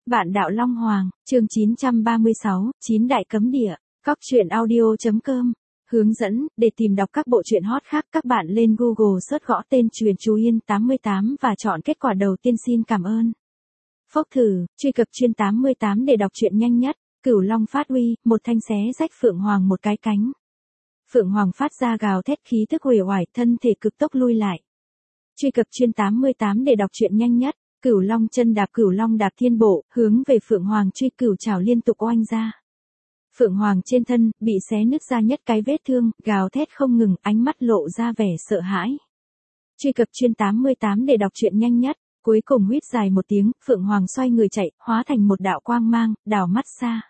Vạn đạo Long Hoàng, chương 936, Chín đại cấm địa, Cóc truyện audio.com. Hướng dẫn, để tìm đọc các bộ truyện hot khác các bạn lên Google search gõ tên Truyện Chú Yên 88 và chọn kết quả đầu tiên xin cảm ơn. Phốc thử, truy cập chuyên 88 để đọc truyện nhanh nhất, Cửu Long phát uy, một thanh xé rách Phượng Hoàng một cái cánh. Phượng Hoàng phát ra gào thét khí tức uể oải, thân thể cực tốc lui lại. Truy cập chuyên 88 để đọc truyện nhanh nhất. Cửu Long chân đạp Cửu Long đạp thiên bộ, hướng về Phượng Hoàng truy cửu trảo liên tục oanh ra. Phượng Hoàng trên thân, bị xé nứt ra nhất cái vết thương, gào thét không ngừng, ánh mắt lộ ra vẻ sợ hãi. Truy cập chuyên 88 để đọc truyện nhanh nhất, cuối cùng huýt dài một tiếng, Phượng Hoàng xoay người chạy, hóa thành một đạo quang mang, đảo mắt xa.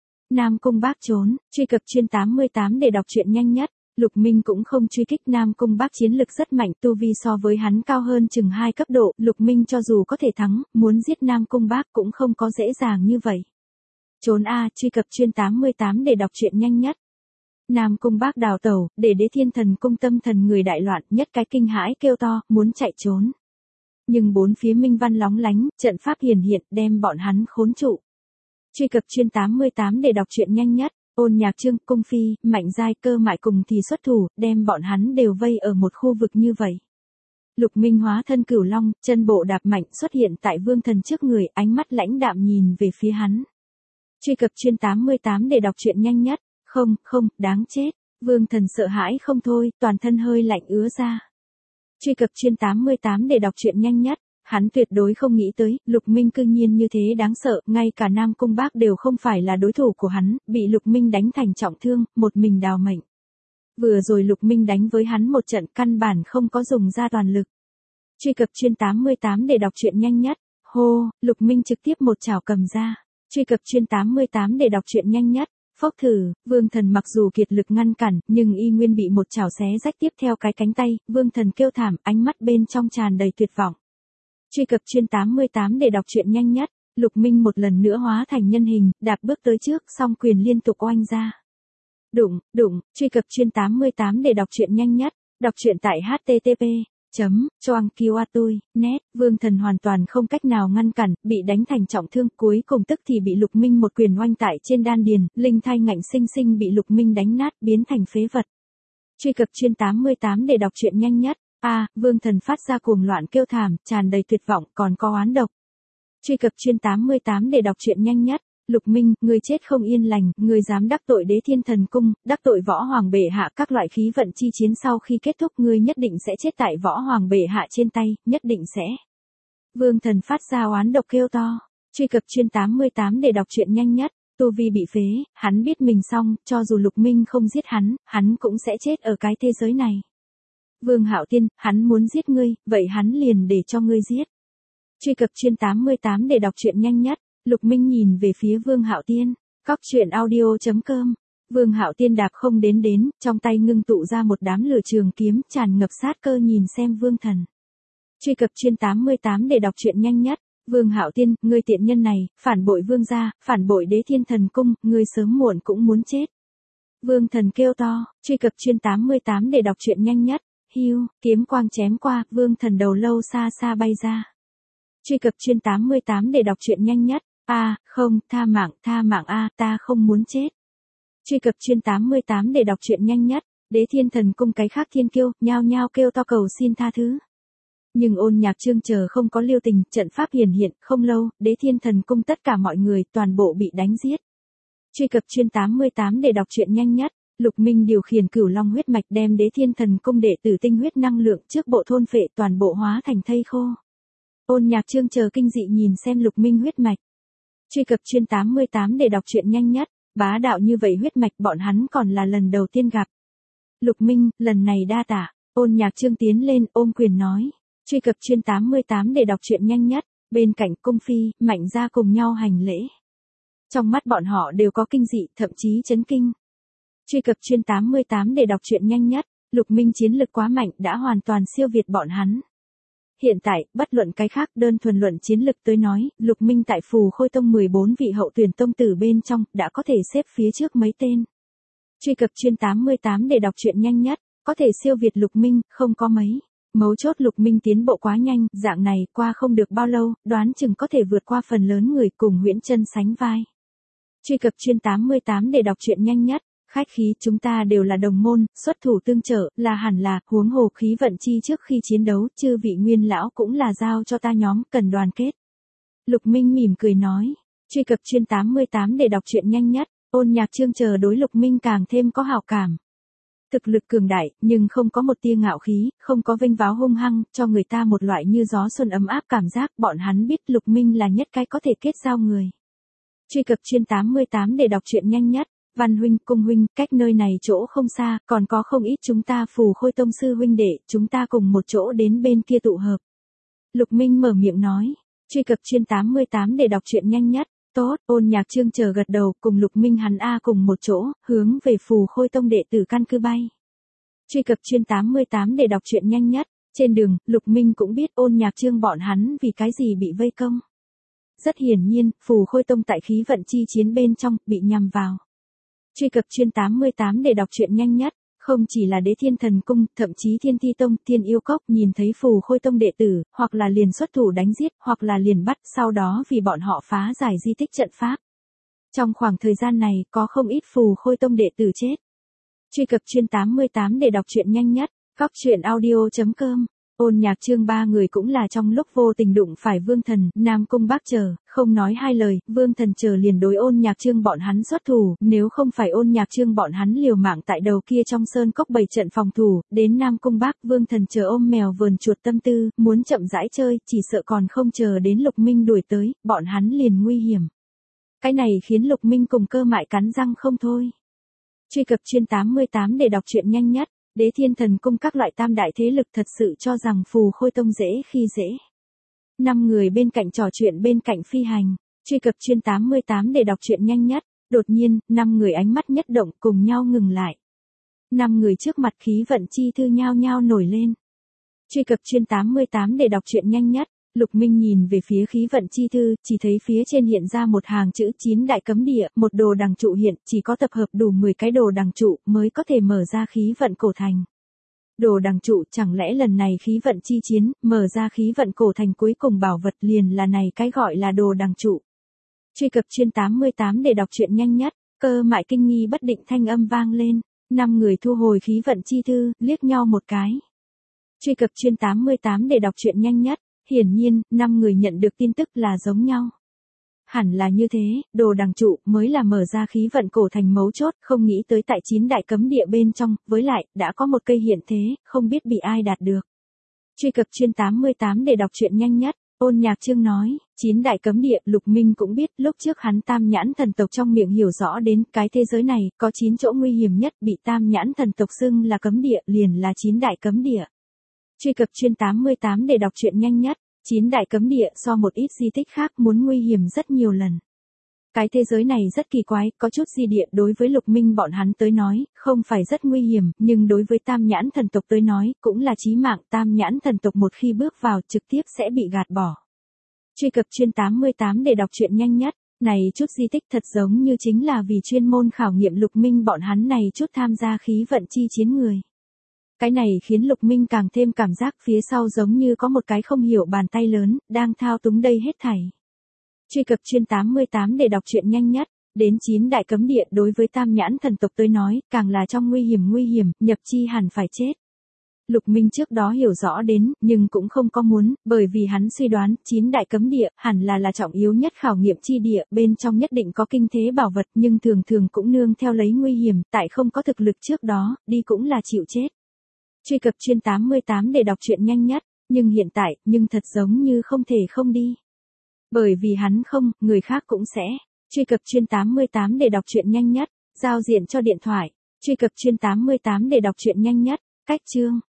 Nam Cung Bác trốn, truy cập chuyên 88 để đọc truyện nhanh nhất. Lục Minh cũng không truy kích Nam Cung Bác chiến lực rất mạnh, tu vi so với hắn cao hơn chừng 2 cấp độ, Lục Minh cho dù có thể thắng, muốn giết Nam Cung Bác cũng không có dễ dàng như vậy. Trốn truy cập chuyên 88 để đọc truyện nhanh nhất. Nam Cung Bác đào tẩu, để Đế Thiên Thần Cung tâm thần người đại loạn, nhất cái kinh hãi kêu to, muốn chạy trốn. Nhưng bốn phía minh văn lóng lánh, trận pháp hiển hiện, đem bọn hắn khốn trụ. Truy cập chuyên 88 để đọc truyện nhanh nhất. Ôn Nhạc Trương, Cung Phi, Mạnh Giai Cơ Mại cùng thì xuất thủ, đem bọn hắn đều vây ở một khu vực như vậy. Lục Minh hóa thân Cửu Long, chân bộ đạp mạnh xuất hiện tại Vương Thần trước người, ánh mắt lãnh đạm nhìn về phía hắn. Truy cập chuyên 88 để đọc truyện nhanh nhất. Không, đáng chết. Vương Thần sợ hãi không thôi, toàn thân hơi lạnh ứa ra. Truy cập chuyên 88 để đọc truyện nhanh nhất. Hắn tuyệt đối không nghĩ tới, Lục Minh cư nhiên như thế đáng sợ, ngay cả Nam Cung Bác đều không phải là đối thủ của hắn, bị Lục Minh đánh thành trọng thương, một mình đào mệnh. Vừa rồi Lục Minh đánh với hắn một trận căn bản không có dùng ra toàn lực. Truy cập chuyên 88 để đọc truyện nhanh nhất. Hô, Lục Minh trực tiếp một chảo cầm ra. Truy cập chuyên 88 để đọc truyện nhanh nhất. Phốc thử, Vương Thần mặc dù kiệt lực ngăn cản, nhưng y nguyên bị một chảo xé rách tiếp theo cái cánh tay, Vương Thần kêu thảm, ánh mắt bên trong tràn đầy tuyệt vọng. Truy cập chuyên 88 để đọc truyện nhanh nhất. Lục Minh một lần nữa hóa thành nhân hình, đạp bước tới trước, song quyền liên tục oanh ra. Đụng, truy cập chuyên 88 để đọc truyện nhanh nhất. Đọc truyện tại http://choangkiwatui.net. Vương Thần hoàn toàn không cách nào ngăn cản, bị đánh thành trọng thương, cuối cùng tức thì bị Lục Minh một quyền oanh tại trên đan điền, linh thai ngạnh sinh sinh bị Lục Minh đánh nát, biến thành phế vật. Truy cập chuyên 88 để đọc truyện nhanh nhất. Vương Thần phát ra cuồng loạn kêu thảm, tràn đầy tuyệt vọng, còn có oán độc. Truy cập chuyên 88 để đọc truyện nhanh nhất. Lục Minh, ngươi chết không yên lành, ngươi dám đắc tội Đế Thiên Thần Cung, đắc tội Võ Hoàng bệ hạ, các loại khí vận chi chiến sau khi kết thúc ngươi nhất định sẽ chết tại Võ Hoàng bệ hạ trên tay, nhất định sẽ. Vương Thần phát ra oán độc kêu to. Truy cập chuyên 88 để đọc truyện nhanh nhất. Tu vi bị phế, hắn biết mình xong, cho dù Lục Minh không giết hắn cũng sẽ chết ở cái thế giới này. Vương Hạo Tiên, hắn muốn giết ngươi, vậy hắn liền để cho ngươi giết. Truy cập chuyên 88 để đọc truyện nhanh nhất. Lục Minh nhìn về phía Vương Hạo Tiên. Cóc truyện audio.com. Vương Hạo Tiên đạp không đến, trong tay ngưng tụ ra một đám lửa trường kiếm, tràn ngập sát cơ nhìn xem Vương Thần. Truy cập chuyên 88 để đọc truyện nhanh nhất. Vương Hạo Tiên, ngươi tiện nhân này, phản bội Vương gia, phản bội Đế Thiên Thần Cung, ngươi sớm muộn cũng muốn chết. Vương Thần kêu to. Truy cập chuyên 88 để đọc truyện nhanh nhất. Hiu, kiếm quang chém qua, Vương Thần đầu lâu xa xa bay ra. Truy cập chuyên 88 để đọc truyện nhanh nhất. Không, tha mạng ta không muốn chết. Truy cập chuyên 88 để đọc truyện nhanh nhất. Đế Thiên Thần Cung cái khác thiên kiêu, nhao nhao kêu to cầu xin tha thứ. Nhưng Ôn Nhạc Trương chờ không có lưu tình, trận pháp hiển hiện, không lâu, Đế Thiên Thần Cung tất cả mọi người toàn bộ bị đánh giết. Truy cập chuyên 88 để đọc truyện nhanh nhất. Lục Minh điều khiển Cửu Long huyết mạch đem Đế Thiên Thần Cung đệ tử tinh huyết năng lượng trước bộ thôn phệ toàn bộ hóa thành thây khô. Ôn Nhạc Trương chờ kinh dị nhìn xem Lục Minh huyết mạch. Truy cập chuyên 88 để đọc truyện nhanh nhất. Bá đạo như vậy huyết mạch bọn hắn còn là lần đầu tiên gặp. Lục Minh, lần này đa tạ. Ôn Nhạc Trương tiến lên ôm quyền nói. Truy cập chuyên 88 để đọc truyện nhanh nhất. Bên cạnh Cung Phi, Mạnh Gia cùng nhau hành lễ. Trong mắt bọn họ đều có kinh dị, thậm chí chấn kinh. Truy cập chuyên 88 để đọc truyện nhanh nhất. Lục Minh chiến lực quá mạnh đã hoàn toàn siêu việt bọn hắn. Hiện tại, bất luận cái khác, đơn thuần luận chiến lực tới nói, Lục Minh tại Phù Khôi Tông 14 vị hậu tuyển tông tử bên trong, đã có thể xếp phía trước mấy tên. Truy cập chuyên 88 để đọc truyện nhanh nhất. Có thể siêu việt Lục Minh, không có mấy. Mấu chốt Lục Minh tiến bộ quá nhanh, dạng này qua không được bao lâu, đoán chừng có thể vượt qua phần lớn người cùng Huyễn Chân sánh vai. Truy cập chuyên 88 để đọc truyện nhanh nhất. Khách khí, chúng ta đều là đồng môn, xuất thủ tương trợ, là hẳn là, huống hồ khí vận chi trước khi chiến đấu, chư vị nguyên lão cũng là giao cho ta nhóm, cần đoàn kết. Lục Minh mỉm cười nói. Truy cập chuyên 88 để đọc truyện nhanh nhất. Ôn Nhạc Chương chờ đối Lục Minh càng thêm có hảo cảm. Thực lực cường đại, nhưng không có một tia ngạo khí, không có vênh váo hung hăng, cho người ta một loại như gió xuân ấm áp cảm giác, bọn hắn biết Lục Minh là nhất cái có thể kết giao người. Truy cập chuyên 88 để đọc truyện nhanh nhất. Văn huynh, Cung huynh, cách nơi này chỗ không xa, còn có không ít chúng ta Phù Khôi tông sư huynh đệ, chúng ta cùng một chỗ đến bên kia tụ hợp. Lục Minh mở miệng nói. Truy cập chuyên 88 để đọc truyện nhanh nhất. Tốt, Ôn Nhạc Chương chờ gật đầu, cùng Lục Minh hắn cùng một chỗ, hướng về Phù Khôi tông đệ tử căn cứ bay. Truy cập chuyên 88 để đọc truyện nhanh nhất. Trên đường, Lục Minh cũng biết Ôn Nhạc Chương bọn hắn vì cái gì bị vây công. Rất hiển nhiên, Phù Khôi tông tại khí vận chi chiến bên trong, bị nhằm vào. Truy cập chuyên 88 để đọc truyện nhanh nhất. Không chỉ là Đế Thiên Thần Cung, thậm chí Thiên Ti Tông, Thiên Yêu Cốc nhìn thấy Phù Khôi tông đệ tử, hoặc là liền xuất thủ đánh giết, hoặc là liền bắt, sau đó vì bọn họ phá giải di tích trận pháp. Trong khoảng thời gian này, có không ít Phù Khôi tông đệ tử chết. Truy cập chuyên 88 để đọc truyện nhanh nhất. Góc truyện audio.com. Ôn Nhạc Chương ba người cũng là trong lúc vô tình đụng phải Vương Thần, Nam Cung Bác chờ, không nói hai lời, Vương Thần chờ liền đối Ôn Nhạc Chương bọn hắn xuất thủ, nếu không phải Ôn Nhạc Chương bọn hắn liều mạng tại đầu kia trong sơn cốc bày trận phòng thủ, đến Nam Cung Bác, Vương Thần chờ ôm mèo vườn chuột tâm tư, muốn chậm rãi chơi, chỉ sợ còn không chờ đến Lục Minh đuổi tới, bọn hắn liền nguy hiểm. Cái này khiến Lục Minh cùng Cơ Mại cắn răng không thôi. Truy cập chuyên 88 để đọc truyện nhanh nhất. Đế Thiên Thần Cung các loại tam đại thế lực thật sự cho rằng Phù Khôi tông dễ khi dễ. 5 người bên cạnh trò chuyện bên cạnh phi hành. Truy cập chuyên 88 để đọc truyện nhanh nhất. Đột nhiên, 5 người ánh mắt nhất động cùng nhau ngừng lại. 5 người trước mặt khí vận chi thư nhao nhao nổi lên. Truy cập chuyên 88 để đọc truyện nhanh nhất. Lục Minh nhìn về phía khí vận chi thư, chỉ thấy phía trên hiện ra một hàng chữ 9 đại cấm địa, một đồ đằng trụ hiện, chỉ có tập hợp đủ 10 cái đồ đằng trụ mới có thể mở ra khí vận cổ thành. Đồ đằng trụ, chẳng lẽ lần này khí vận chi chiến, mở ra khí vận cổ thành cuối cùng bảo vật liền là này cái gọi là đồ đằng trụ. Truy cập chuyên 88 để đọc truyện nhanh nhất. Cơ Mại kinh nghi bất định thanh âm vang lên. 5 người thu hồi khí vận chi thư, liếc nhau một cái. Truy cập chuyên 88 để đọc truyện nhanh nhất. Hiển nhiên, 5 người nhận được tin tức là giống nhau. Hẳn là như thế, đồ đằng trụ mới là mở ra khí vận cổ thành mấu chốt, không nghĩ tới tại 9 đại cấm địa bên trong, với lại, đã có một cây hiện thế, không biết bị ai đạt được. Truy cập chuyên 88 để đọc truyện nhanh nhất. Ôn Nhạc Chương nói, 9 đại cấm địa, Lục Minh cũng biết, lúc trước hắn Tam Nhãn thần tộc trong miệng hiểu rõ đến, cái thế giới này, có 9 chỗ nguy hiểm nhất, bị Tam Nhãn thần tộc xưng là cấm địa, liền là 9 đại cấm địa. Truy cập chuyên 88 để đọc truyện nhanh nhất. 9 đại cấm địa so một ít di tích khác muốn nguy hiểm rất nhiều lần. Cái thế giới này rất kỳ quái, có chút di địa đối với Lục Minh bọn hắn tới nói, không phải rất nguy hiểm, nhưng đối với Tam Nhãn thần tộc tới nói, cũng là chí mạng. Tam Nhãn thần tộc một khi bước vào trực tiếp sẽ bị gạt bỏ. Truy cập chuyên 88 để đọc truyện nhanh nhất. Này chút di tích thật giống như chính là vì chuyên môn khảo nghiệm Lục Minh bọn hắn này chút tham gia khí vận chi chiến người. Cái này khiến Lục Minh càng thêm cảm giác phía sau giống như có một cái không hiểu bàn tay lớn, đang thao túng đây hết thảy. Truy cập chuyên 88 để đọc truyện nhanh nhất. Đến 9 đại cấm địa đối với Tam Nhãn thần tộc tới nói, càng là trong nguy hiểm, nhập chi hẳn phải chết. Lục Minh trước đó hiểu rõ đến, nhưng cũng không có muốn, bởi vì hắn suy đoán, 9 đại cấm địa, hẳn là trọng yếu nhất khảo nghiệm chi địa, bên trong nhất định có kinh thế bảo vật, nhưng thường thường cũng nương theo lấy nguy hiểm, tại không có thực lực trước đó, đi cũng là chịu chết. Truy cập chuyên 88 để đọc truyện nhanh nhất, nhưng hiện tại, nhưng thật giống như không thể không đi. Bởi vì hắn không, người khác cũng sẽ. Truy cập chuyên 88 để đọc truyện nhanh nhất, giao diện cho điện thoại. Truy cập chuyên 88 để đọc truyện nhanh nhất, cách chương.